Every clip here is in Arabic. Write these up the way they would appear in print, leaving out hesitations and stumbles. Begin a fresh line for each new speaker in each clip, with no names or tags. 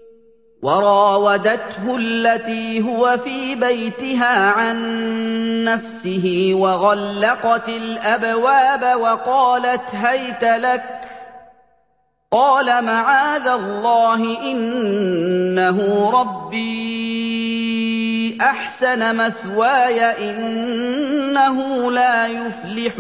وراودته التي هو في بيتها عن نفسه وغلقت الأبواب وقالت هيت لك قال معاذ الله إنه ربي أحسن مثواي إنه لا يفلح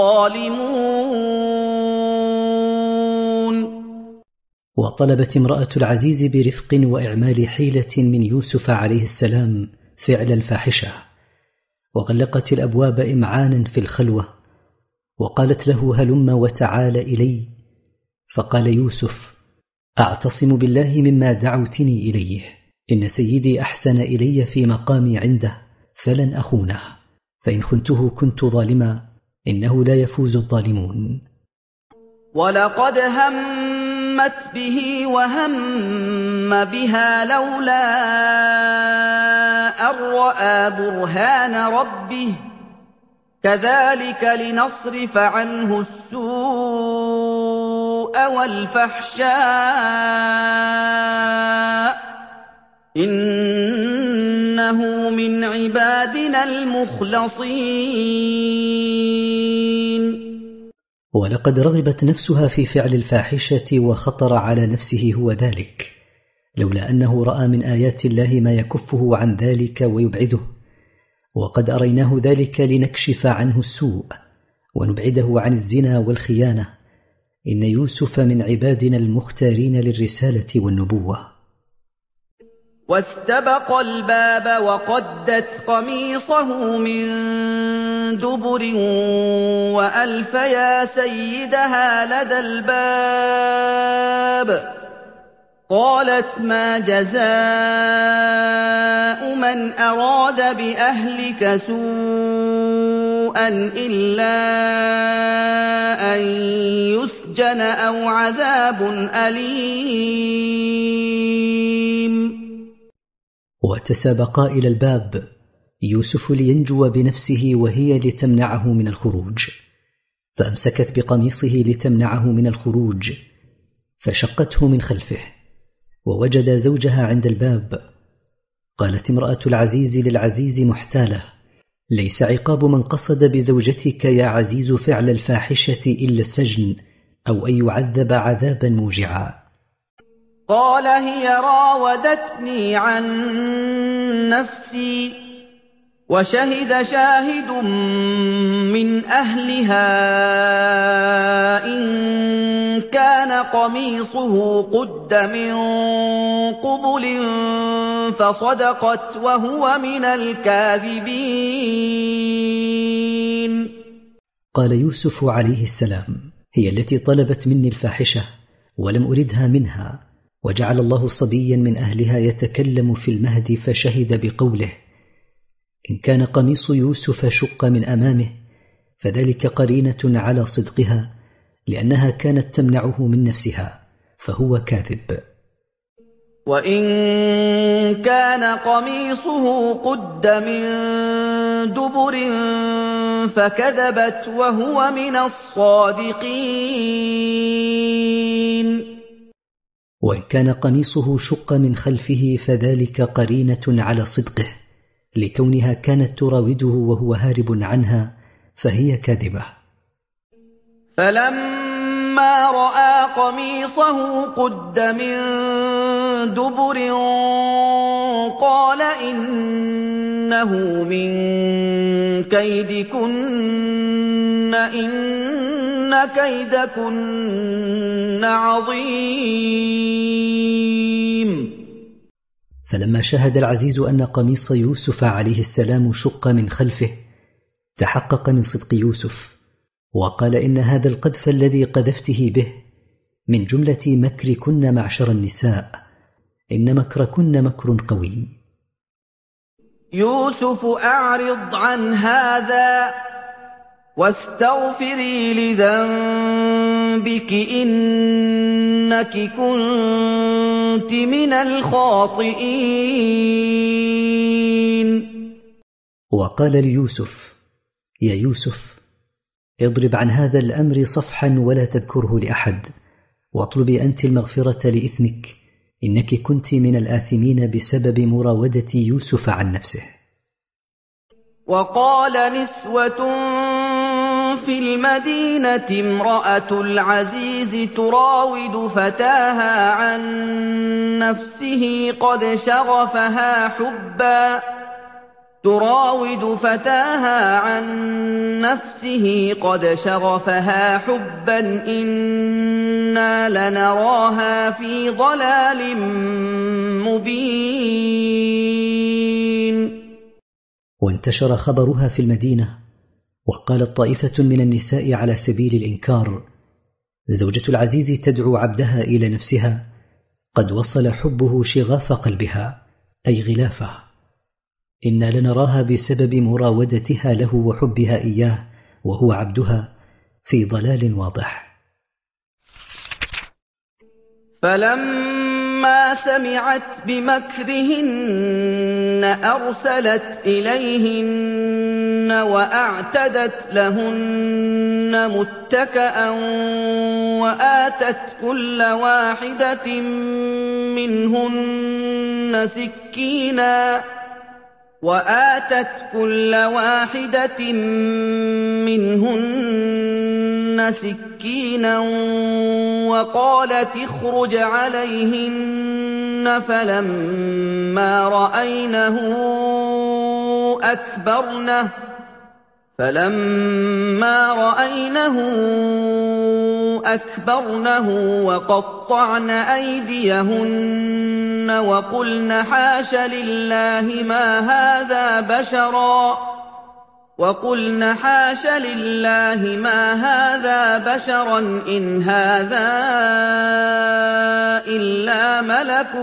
الظالمون.
وطلبت امرأة العزيز برفق وإعمال حيلة من يوسف عليه السلام فعل الفاحشة، وغلقت الأبواب إمعانا في الخلوة، وقالت له هلم وتعال إلي، فقال يوسف أعتصم بالله مما دعوتني إليه، إن سيدي أحسن إلي في مقامي عنده فلن أخونه، فإن خنته كنت ظالما إنه لا يفوز الظالمون.
ولقد همت به وهم بها لولا أن رأى برهان ربه كذلك لنصرف عنه السوء والفحشاء إنه من عبادنا المخلصين.
ولقد رغبت نفسها في فعل الفاحشة وخطر على نفسه هو ذلك، لولا أنه رأى من آيات الله ما يكفه عن ذلك ويبعده، وقد أريناه ذلك لنكشف عنه السوء ونبعده عن الزنا والخيانة، إن يوسف من عبادنا المختارين للرسالة والنبوة.
واستبق الباب وقدت قميصه من دبر وألف يا سيدها لدى الباب قالت ما جزاء من أراد بأهلك سوءا إلا أن يسجن أو عذاب أليم.
وتسابقا إلى الباب، يوسف لينجو بنفسه وهي لتمنعه من الخروج، فأمسكت بقميصه لتمنعه من الخروج، فشقته من خلفه ووجد زوجها عند الباب. قالت امرأة العزيز للعزيز محتالة ليس عقاب من قصد بزوجتك يا عزيز فعل الفاحشة إلا السجن أو أن يعذب عذابا موجعا.
قال هي راودتني عن نفسي وشهد شاهد من أهلها إن كان قميصه قد من قبل فصدقت وهو من الكاذبين.
قال يوسف عليه السلام هي التي طلبت مني الفاحشة ولم أردها منها، وجعل الله صبيا من أهلها يتكلم في المهد فشهد بقوله إن كان قميص يوسف شق من أمامه فذلك قرينة على صدقها لأنها كانت تمنعه من نفسها فهو كاذب.
وإن كان قميصه قد من دبر فكذبت وهو من الصادقين.
وإن كان قميصه شق من خلفه فذلك قرينة على صدقه لكونها كانت تراوده وهو هارب عنها فهي كاذبة.
فلما رأى قميصه قد من دبر قال إنه من كيدكن إن كيدكن عظيم.
فلما شاهد العزيز أن قميص يوسف عليه السلام شق من خلفه تحقق من صدق يوسف وقال إن هذا القذف الذي قذفته به من جملة مكركن معشر النساء، إن مكركن مكر قوي.
يوسف أعرض عن هذا واستغفري لذنبك إنك كنت من الخاطئين.
وقال ليوسف يا يوسف اضرب عن هذا الأمر صفحا ولا تذكره لأحد واطلبي أنت المغفرة لإثمك إنك كنت من الآثمين بسبب مراودة يوسف عن نفسه.
وقال نسوة في المدينة امرأة العزيز تراود فتاها عن نفسه قد شغفها حبا إنا لنراها في ضلال مبين.
وانتشر خبرها في المدينة، وقالت طائفة من النساء على سبيل الإنكار: زوجة العزيز تدعو عبدها إلى نفسها، قد وصل حبه شغاف قلبها أي غلافه، إنا لنراها بسبب مراودتها له وحبها إياه وهو عبدها في ضلال واضح.
فلما سمعت بمكرهن أرسلت إليهن وأعتدت لهن متكأ وآتت كل واحدة منهن سكينا وقالت اخرج عليهن، فلما رأينه أكبرنه وقطعن أيديهن وقلن حاش لله ما هذا بشرا إن هذا إلا ملك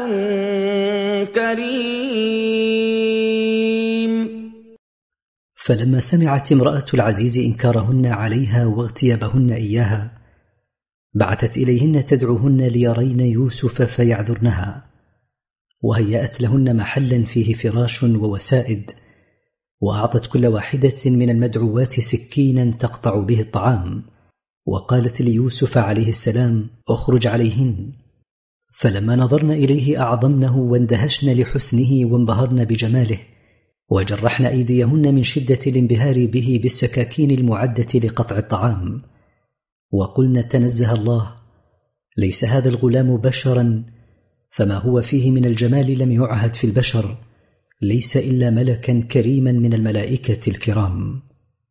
كريم.
فلما سمعت امرأة العزيز إنكارهن عليها واغتيابهن إياها، بعثت إليهن تدعوهن ليرين يوسف فيعذرنها، وهيأت لهن محلا فيه فراش ووسائد، وأعطت كل واحدة من المدعوات سكينا تقطع به الطعام، وقالت ليوسف عليه السلام: اخرج عليهن. فلما نظرن إليه أعظمنه واندهشن لحسنه وانبهرن بجماله، وجرحن أيديهن من شدة الانبهار به بالسكاكين المعدة لقطع الطعام، وقلن: تنزه الله، ليس هذا الغلام بشرا، فما هو فيه من الجمال لم يعهد في البشر، ليس إلا ملكا كريما من الملائكة الكرام.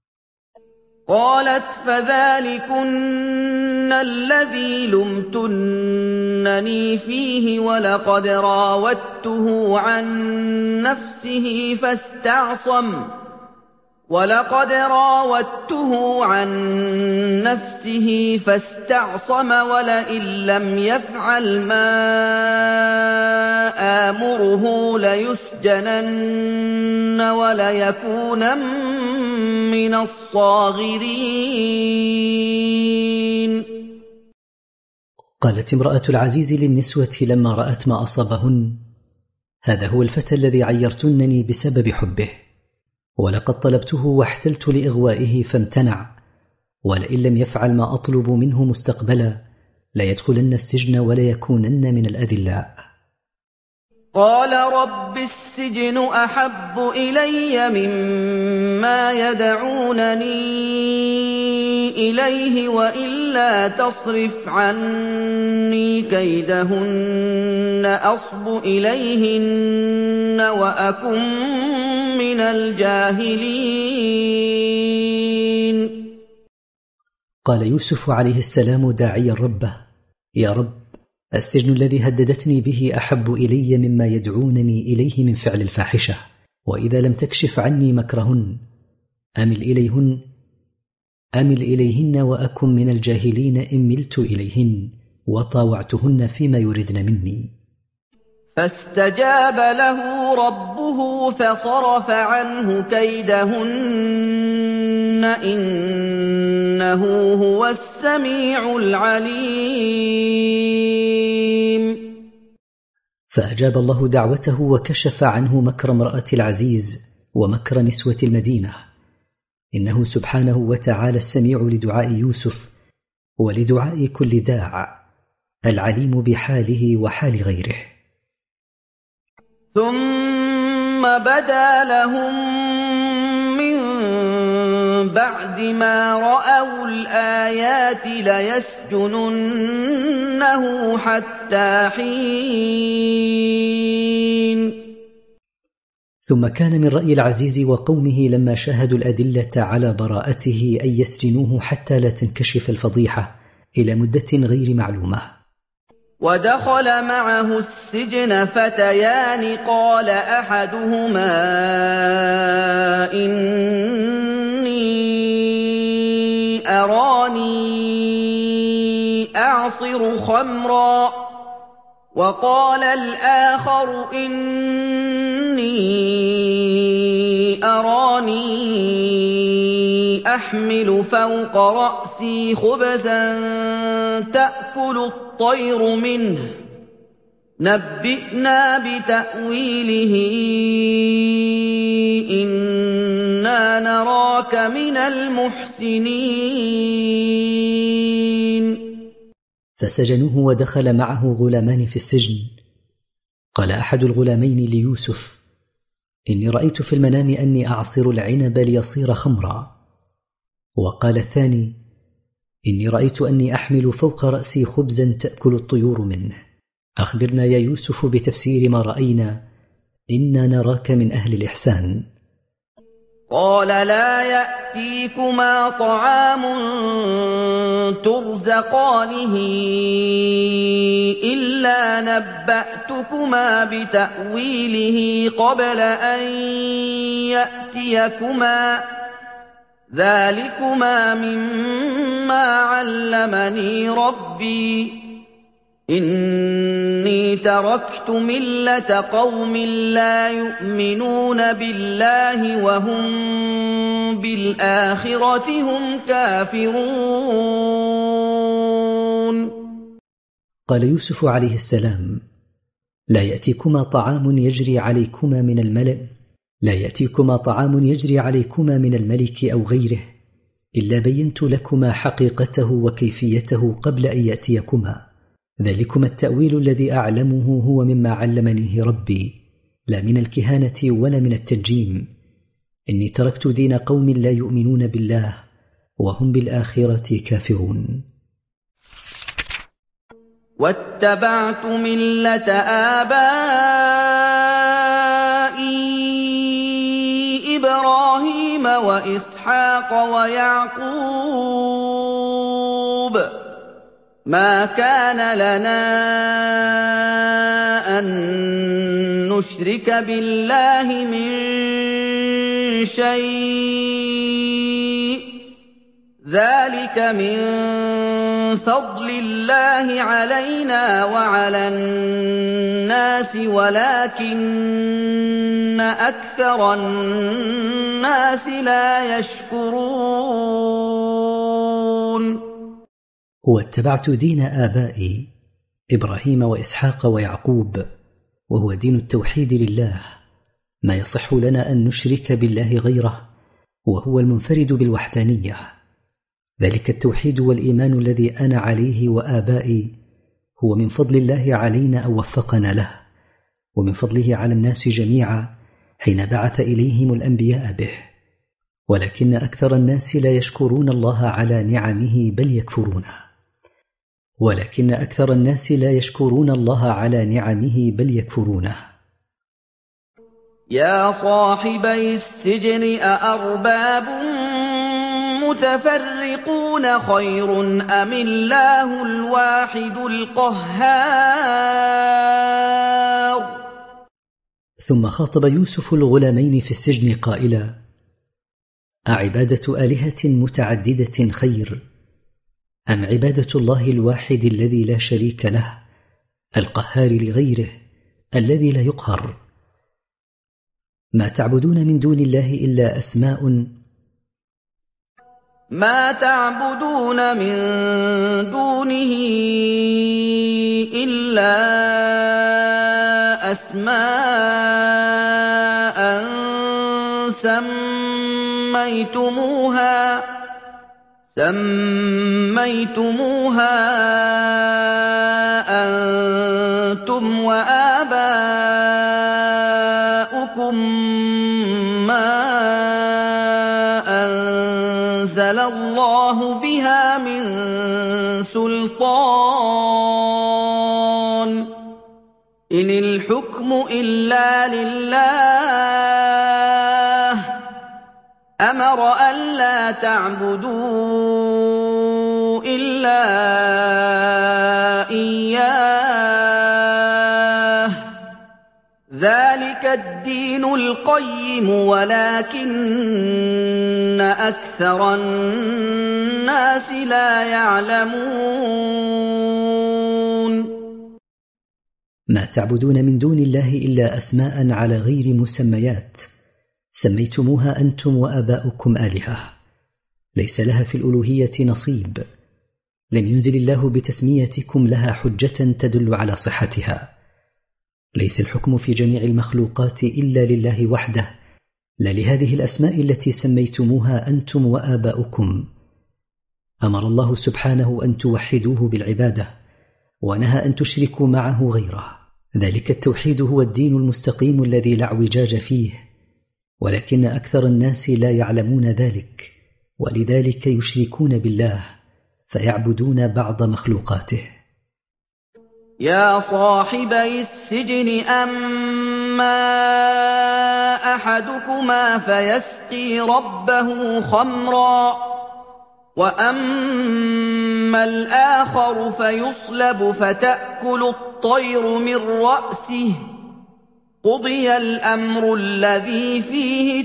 قالت: فذلكن الذي لمتنني فيه ولقد راودته عن نفسه فاستعصم ولئن لم يفعل ما آمره ليسجنن وليكونن من الصاغرين.
قالت امرأة العزيز للنسوة لما رأت ما أصابهن: هذا هو الفتى الذي عيرتنني بسبب حبه، ولقد طلبته واحتلت لإغوائه فامتنع، ولئن لم يفعل ما أطلب منه مستقبلا ليدخلن السجن وليكونن من الأذلاء.
قال: رب السجن أحب إلي مما يدعونني إليه وإلا تصرف عني كيدهن أصب إليهن وأكن من الجاهلين.
قال يوسف عليه السلام داعيا ربه: يا رب، السجن الذي هددتني به أحب إلي مما يدعونني إليه من فعل الفاحشة، وإذا لم تكشف عني مكرهن أمل إليهن وأكن من الجاهلين إن ملت إليهن وطاوعتهن فيما يردن مني.
فاستجاب له ربه فصرف عنه كيدهن إنه هو السميع العليم.
فأجاب الله دعوته وكشف عنه مكر امرأة العزيز ومكر نسوة المدينة، إنه سبحانه وتعالى السميع لدعاء يوسف ولدعاء كل داع، العليم بحاله وحال غيره.
ثم بدا لهم من بعد ما رأوا الآيات ليسجننه حتى حين.
ثم كان من رأي العزيز وقومه لما شاهدوا الأدلة على براءته أن يسجنوه حتى لا تنكشف الفضيحة إلى مدة غير معلومة.
ودخل معه السجن فتيان قال أحدهما إني أراني أعصر خمرا وقال الآخر إني أراني أحمل فوق رأسي خبزا تأكل الطير منه نبئنا بتأويله إنا نراك من المحسنين.
فسجنوه ودخل معه غلامان في السجن. قال أحد الغلامين ليوسف إني رأيت في المنام أني أعصر العنب ليصير خمرا. وقال الثاني إني رأيت أني أحمل فوق رأسي خبزا تأكل الطيور منه. أخبرنا يا يوسف بتفسير ما رأينا إنا نراك من أهل الإحسان.
قال لا يأتيكما طعام ترزقانه إلا نبأتكما بتأويله قبل أن يأتيكما ذلكما مما علمني ربي إني تركت ملة قوم لا يؤمنون بالله وهم بالآخرة هم كافرون.
قال يوسف عليه السلام لا يأتيكما طعام يجري عليكما من الملأ لا يأتيكما طعام يجري عليكما من الملك أو غيره إلا بينت لكما حقيقته وكيفيته قبل أن يأتيكما ذلكما التأويل الذي أعلمه هو مما علمنيه ربي لا من الكهانة ولا من التنجيم إني تركت دين قوم لا يؤمنون بالله وهم بالآخرة كافرون.
واتبعت ملة آبائي إبراهيم وإسحاق ويعقوب ما كان لنا أن نشرك بالله من شيء ذلك من فضل الله علينا وعلى الناس ولكن أكثر الناس لا يشكرون.
واتبعت دين آبائي إبراهيم وإسحاق ويعقوب وهو دين التوحيد لله ما يصح لنا أن نشرك بالله غيره وهو المنفرد بالوحدانية ذلك التوحيد والإيمان الذي أنا عليه وآبائي هو من فضل الله علينا أن وفقنا له ومن فضله على الناس جميعا حين بعث إليهم الأنبياء به ولكن أكثر الناس لا يشكرون الله على نعمه بل يكفرونه
يا صاحبي السجن أأرباب متفرقون خير أم الله الواحد القهار.
ثم خاطب يوسف الغلامين في السجن قائلا أعبادة آلهة متعددة خير أم عبادة الله الواحد الذي لا شريك له القهار لغيره الذي لا يقهر. ما تعبدون من دون الله إلا أسماء
ما تعبدون من دونه إلا أسماء سميتموها أنتم وآباؤكم الله بها من سلطان إن الحكم إلا لله أمر ألا تعبدوا إلا إياه ذلك الدين القيم ولكن أكثر الناس لا يعلمون
ما تعبدون من دون الله إلا أسماء على غير مسميات سميتموها أنتم وآباؤكم آلهة ليس لها في الألوهية نصيب لم ينزل الله بتسميتكم لها حجة تدل على صحتها ليس الحكم في جميع المخلوقات إلا لله وحده لا لهذه الأسماء التي سميتموها أنتم وآباؤكم أمر الله سبحانه أن توحدوه بالعبادة ونهى أن تشركوا معه غيره ذلك التوحيد هو الدين المستقيم الذي لا اعوجاج فيه ولكن أكثر الناس لا يعلمون ذلك ولذلك يشركون بالله فيعبدون بعض مخلوقاته
يا صاحبي السجن أما أحدكما فيسقي ربه خمرا وأما الآخر فيصلب فتأكل الطير من رأسه قضي الأمر الذي فيه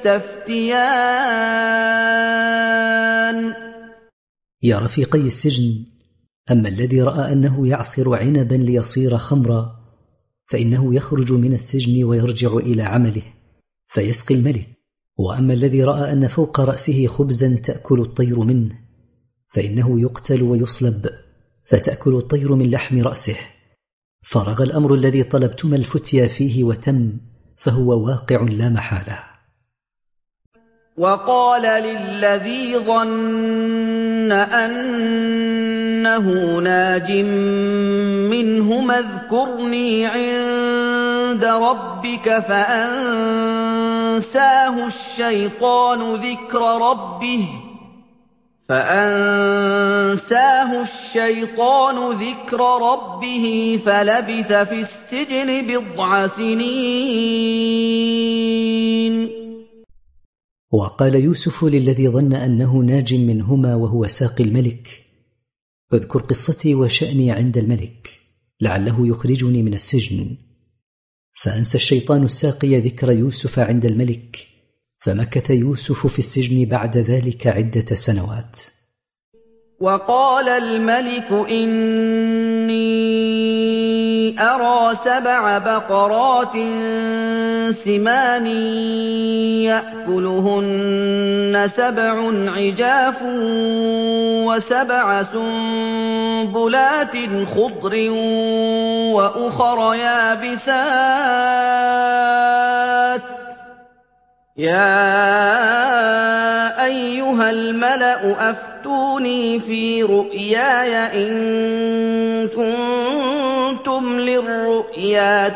تستفتيان
يا رفيقي السجن أما الذي رأى أنه يعصر عنبا ليصير خمرا فإنه يخرج من السجن ويرجع إلى عمله فيسقي الملك وأما الذي رأى أن فوق رأسه خبزا تأكل الطير منه فإنه يقتل ويصلب فتأكل الطير من لحم رأسه فرغ الأمر الذي طلبتم الفتيا فيه وتم فهو واقع لا محالة
وقال للذي ظن أنه ناج منهما اذكرني عند ربك فأنساه الشيطان ذكر ربه فلبث في السجن بضع سنين
وقال يوسف للذي ظن أنه ناج منهما وهو ساقي الملك اذكر قصتي وشأني عند الملك لعله يخرجني من السجن فأنسى الشيطان الساقي ذكر يوسف عند الملك فمكث يوسف في السجن بعد ذلك عدة سنوات
وقال الملك إني أرى 7 بقرات سمان يأكلهن 7 عجاف و7 سنبلات خضر وأخر يابسات يا أيها الملأ أفتوني في رؤياي إن كنتم للرؤيا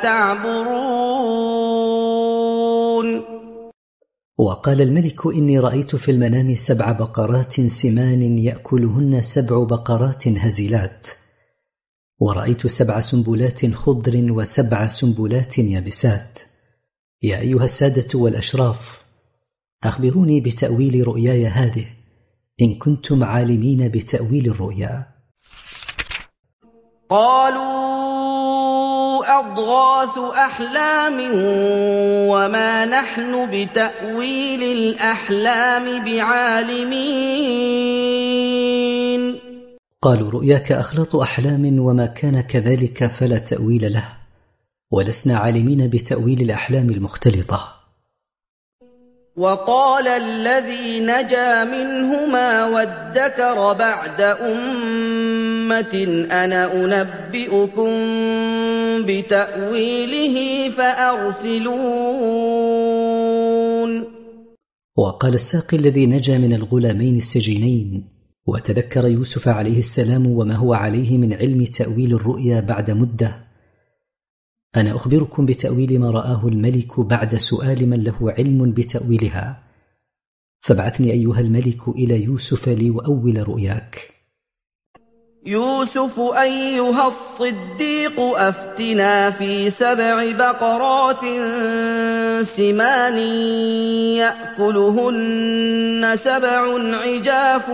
تعبرون
وقال الملك إني رأيت في المنام 7 بقرات سمان يأكلهن 7 بقرات هزيلات ورأيت 7 سنبلات خضر و7 سنبلات يابسات يا أيها السادة والأشراف أخبروني بتأويل رؤياي هذه إن كنتم عالمين بتأويل الرؤيا
قالوا أضغاث أحلام وما نحن بتأويل الأحلام بعالمين
قالوا رؤياك أخلاط أحلام وما كان كذلك فلا تأويل له ولسنا عالمين بتأويل الأحلام المختلطة
وقال الذي نجا منهما وادكر بعد أمة أنا أنبئكم بتأويله فأرسلون
وقال الساقي الذي نجا من الغلامين السجينين وتذكر يوسف عليه السلام وما هو عليه من علم تأويل الرؤيا بعد مدة أنا أخبركم بتأويل ما رآه الملك بعد سؤال من له علم بتأويلها فابعثني أيها الملك إلى يوسف ليؤول رؤياك.
يوسف أيها الصديق أفتنا في 7 بقرات سمان يأكلهن 7 عجاف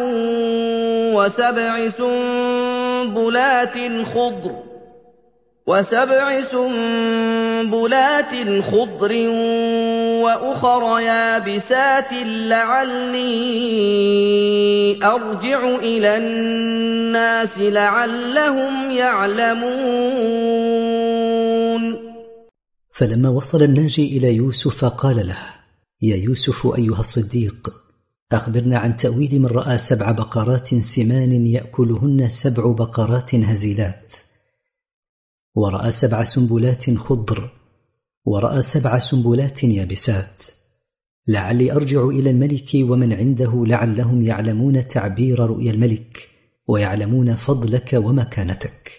وسبع سنبلات خضر وأخر يابسات لعلي أرجع إلى الناس لعلهم يعلمون.
فلما وصل الناجي إلى يوسف قال له: يا يوسف أيها الصديق، أخبرنا عن تأويل من رأى 7 بقرات سمان يأكلهن 7 بقرات هزيلات، ورأى 7 سنبلات خضر، ورأى 7 سنبلات يابسات، لعلي أرجع إلى الملك ومن عنده لعلهم يعلمون تعبير رؤيا الملك ويعلمون فضلك ومكانتك.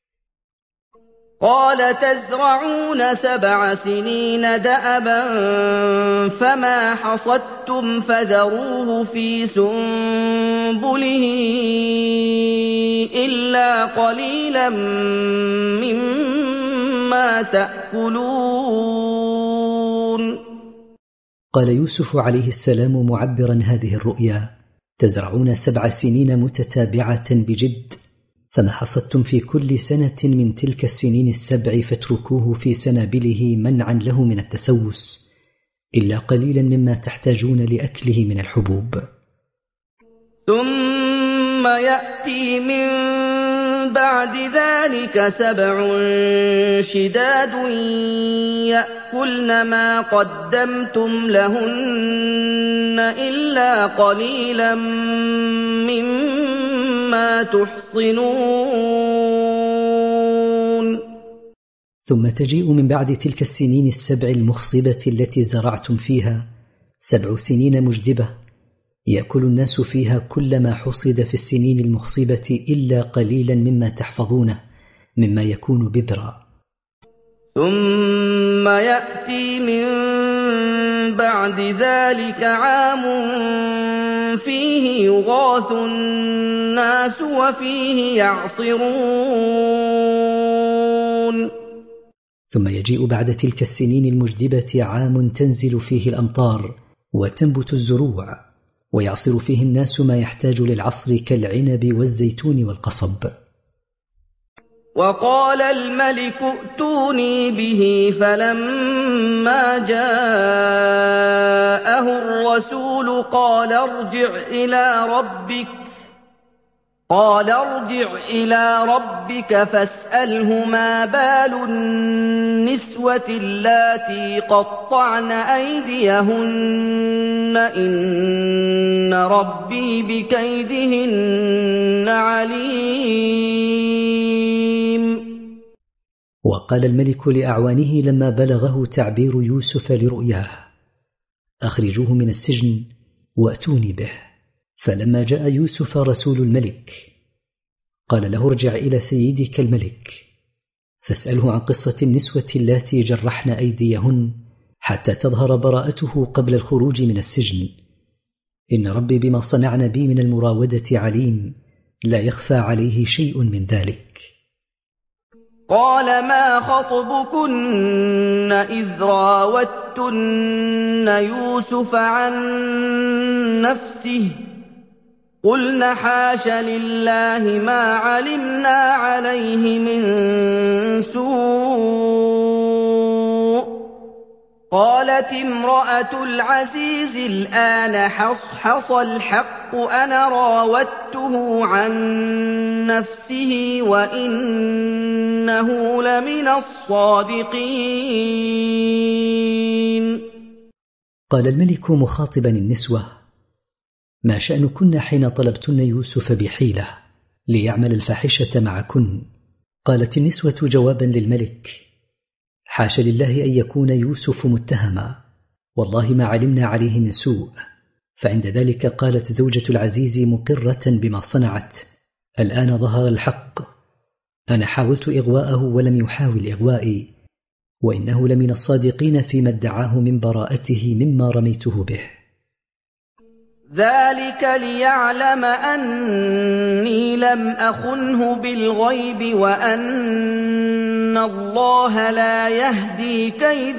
قال: تزرعون 7 سنين دأبا فما حصدتم فذروه في سنبله إلا قليلا مما تأكلون.
قال يوسف عليه السلام معبرا هذه الرؤيا: تزرعون 7 سنين متتابعة بجد، فما حصدتم في كل سنة من تلك السنين ال7 فاتركوه في سنابله منعا له من التسوس، إلا قليلا مما تحتاجون لأكله من الحبوب.
ثم يأتي من بعد ذلك 7 شداد يأكلن ما قدمتم لهن إلا قليلا مما تحصنون.
ثم تجيء من بعد تلك السنين ال7 المخصبة التي زرعتم فيها 7 سنين مجدبة يأكل الناس فيها كل ما حصد في السنين المخصبة إلا قليلا مما تحفظونه مما يكون بذرا.
ثم يأتي من بعد ذلك عام فيه يغاث الناس وفيه يعصرون.
ثم يجيء بعد تلك السنين المجدبة عام تنزل فيه الأمطار وتنبت الزروع ويعصر فيه الناس ما يحتاج للعصر كالعنب والزيتون والقصب.
وقال الملك ائتوني به فلما جاءه الرسول قال ارجع إلى ربك فاسأله ما بال النسوة اللاتي قطعن أيديهن إن ربي بكيدهن عليم.
وقال الملك لأعوانه لما بلغه تعبير يوسف لرؤياه: أخرجوه من السجن وأتوني به. فلما جاء يوسف رسول الملك قال له: ارجع إلى سيدك الملك فاسأله عن قصة النسوة اللاتي جرحن أيديهن حتى تظهر براءته قبل الخروج من السجن، إن ربي بما صنعن بي من المراودة عليم، لا يخفى عليه شيء من ذلك.
قال: ما خطبكن إذ راوتن يوسف عن نفسه قلن حاش لله ما علمنا عليه من سوء. قالت امرأة العزيز الآن حصحص الحق أنا راودته عن نفسه وإنه لمن الصادقين.
قال الملك مخاطبا النسوة: ما شأنكن حين طلبتن يوسف بحيلة ليعمل الفاحشة معكن؟ قالت النسوة جوابا للملك: حاش لله أن يكون يوسف متهما، والله ما علمنا عليه من سوء. فعند ذلك قالت زوجة العزيز مقرة بما صنعت: الآن ظهر الحق، أنا حاولت إغواءه ولم يحاول إغوائي، وإنه لمن الصادقين فيما ادعاه من براءته مما رميته به.
ذلك ليعلم أني لم أخنه بالغيب وأن الله لا يهدي كيد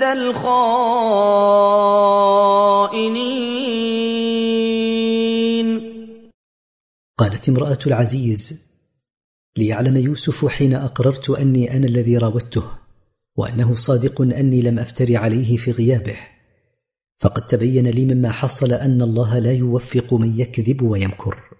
الخائنين.
قالت امرأة العزيز: ليعلم يوسف حين أقررت أني أنا الذي راودته وأنه صادق أني لم أفتر عليه في غيابه، فقد تبين لي مما حصل أن الله لا يوفق من يكذب ويمكر.